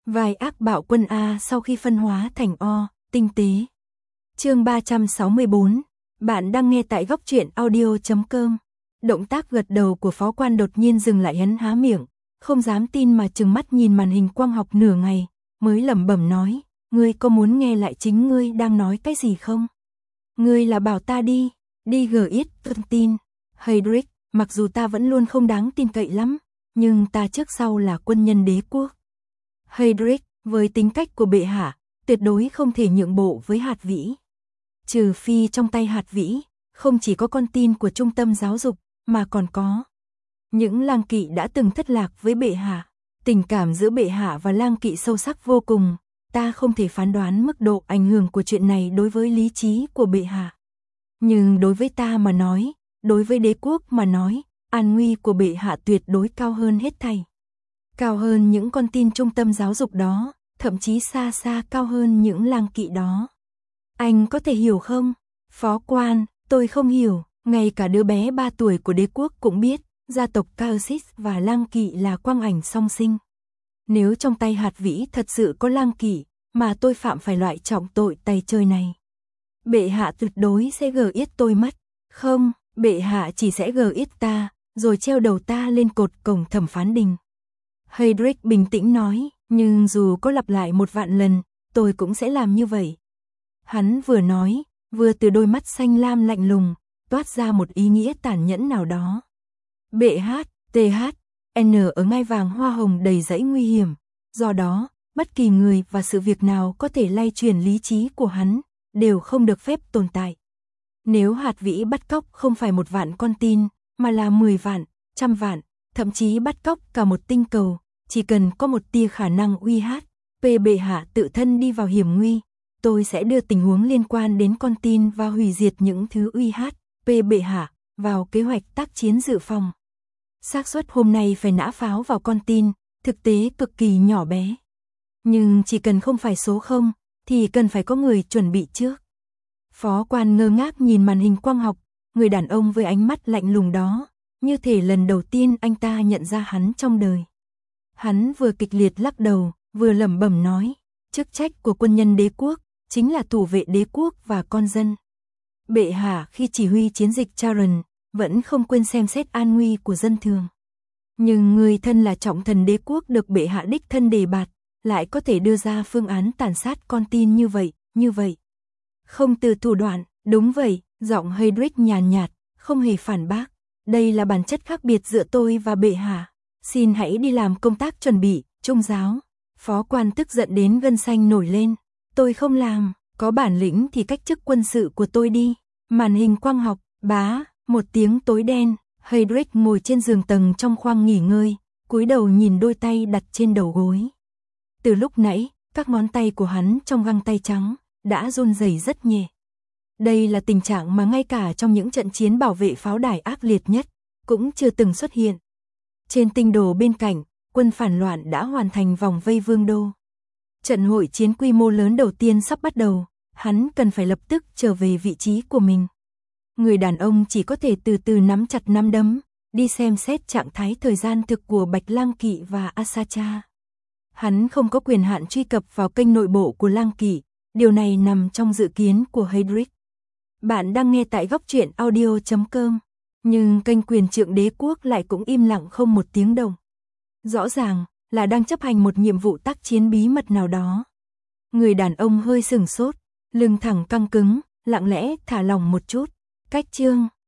Vai ác bạo quân A sau khi phân hóa thành O, tinh tế. Chương 364, bạn đang nghe tại góc truyện audio.com. Động tác gật đầu của phó quan đột nhiên dừng lại, hắn há miệng, không dám tin mà trừng mắt nhìn màn hình quang học nửa ngày, mới lẩm bẩm nói, ngươi có muốn nghe lại chính ngươi đang nói cái gì không? Ngươi là bảo ta đi gửi thông tin. Heydrich, mặc dù ta vẫn luôn không đáng tin cậy lắm, nhưng ta trước sau là quân nhân đế quốc. Heydrich, với tính cách của bệ hạ, tuyệt đối không thể nhượng bộ với Hạt Vĩ. Trừ phi trong tay Hạt Vĩ, không chỉ có con tin của trung tâm giáo dục, mà còn có những lang kỵ đã từng thất lạc với bệ hạ. Tình cảm giữa bệ hạ và lang kỵ sâu sắc vô cùng, ta không thể phán đoán mức độ ảnh hưởng của chuyện này đối với lý trí của bệ hạ. Nhưng đối với ta mà nói, đối với đế quốc mà nói, an nguy của bệ hạ tuyệt đối cao hơn hết thảy. Cao hơn những con tin trung tâm giáo dục đó, thậm chí xa xa cao hơn những lang kỵ đó. Anh có thể hiểu không? Phó quan, tôi không hiểu, ngay cả đứa bé 3 tuổi của đế quốc cũng biết, gia tộc Kaosis và lang kỵ là quang ảnh song sinh. Nếu trong tay Hạt Vĩ thật sự có lang kỵ, mà tôi phạm phải loại trọng tội tày trời này, bệ hạ tuyệt đối sẽ gờ yết tôi mất. Không, bệ hạ chỉ sẽ gờ yết ta, rồi treo đầu ta lên cột cổng thẩm phán đình. Heydrich bình tĩnh nói, nhưng dù có lặp lại 1.000.000 lần, tôi cũng sẽ làm như vậy. Hắn vừa nói, vừa từ đôi mắt xanh lam lạnh lùng, toát ra một ý nghĩa tàn nhẫn nào đó. Bệ hát, THN ở ngai vàng hoa hồng đầy rẫy nguy hiểm, do đó, bất kỳ người và sự việc nào có thể lay chuyển lý trí của hắn, đều không được phép tồn tại. Nếu Hạt Vĩ bắt cóc không phải 1.000.000 con tin, mà là 10.000.000, 100.000.000, thậm chí bắt cóc cả một tinh cầu, chỉ cần có một tia khả năng bệ hạ tự thân đi vào hiểm nguy, tôi sẽ đưa tình huống liên quan đến con tin và hủy diệt những thứ bệ hạ vào kế hoạch tác chiến dự phòng. Xác suất hôm nay phải nã pháo vào con tin, thực tế cực kỳ nhỏ bé. Nhưng chỉ cần không phải số 0, thì cần phải có người chuẩn bị trước. Phó quan ngơ ngác nhìn màn hình quang học, người đàn ông với ánh mắt lạnh lùng đó, như thể lần đầu tiên anh ta nhận ra hắn trong đời. Hắn vừa kịch liệt lắc đầu, vừa lẩm bẩm nói, chức trách của quân nhân đế quốc, chính là thủ vệ đế quốc và con dân. Bệ hạ khi chỉ huy chiến dịch Charon, vẫn không quên xem xét an nguy của dân thường. Nhưng người thân là trọng thần đế quốc được bệ hạ đích thân đề bạt, lại có thể đưa ra phương án tàn sát con tin như vậy. Không từ thủ đoạn, đúng vậy, giọng Heydrich nhàn nhạt, không hề phản bác. Đây là bản chất khác biệt giữa tôi và bệ hạ. Xin hãy đi làm công tác chuẩn bị, trung giáo. Phó quan tức giận đến gân xanh nổi lên. Tôi không làm, có bản lĩnh thì cách chức quân sự của tôi đi. Màn hình quang học, một tiếng tối đen. Heydrich ngồi trên giường tầng trong khoang nghỉ ngơi, cúi đầu nhìn đôi tay đặt trên đầu gối. Từ lúc nãy, các ngón tay của hắn trong găng tay trắng đã run rẩy rất nhẹ. Đây là tình trạng mà ngay cả trong những trận chiến bảo vệ pháo đài ác liệt nhất cũng chưa từng xuất hiện. Trên tinh đồ bên cạnh, quân phản loạn đã hoàn thành vòng vây vương đô. Trận hội chiến quy mô lớn đầu tiên sắp bắt đầu, hắn cần phải lập tức trở về vị trí của mình. Người đàn ông chỉ có thể từ từ nắm chặt nắm đấm, đi xem xét trạng thái thời gian thực của Bạch Lang Kỵ và Asacha. Hắn không có quyền hạn truy cập vào kênh nội bộ của Lang Kỵ, điều này nằm trong dự kiến của Heydrich. Bạn đang nghe tại góc truyện audio.com, nhưng kênh quyền trượng đế quốc lại cũng im lặng không một tiếng động. Rõ ràng là đang chấp hành một nhiệm vụ tác chiến bí mật nào đó. Người đàn ông hơi sừng sốt, lưng thẳng căng cứng, lặng lẽ thả lỏng một chút. Cách chương